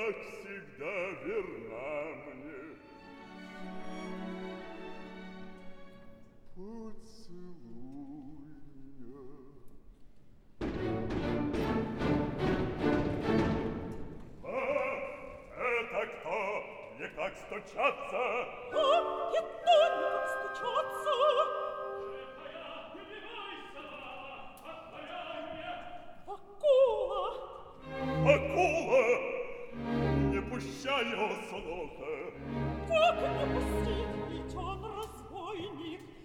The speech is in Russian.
как всегда, верна мне. Поцелуй меня. Это кто? Не как стучаться? Это не как стучаться. Акула! Акула! Не пущай его, Солоха! Как не пустить, ведь он разбойник,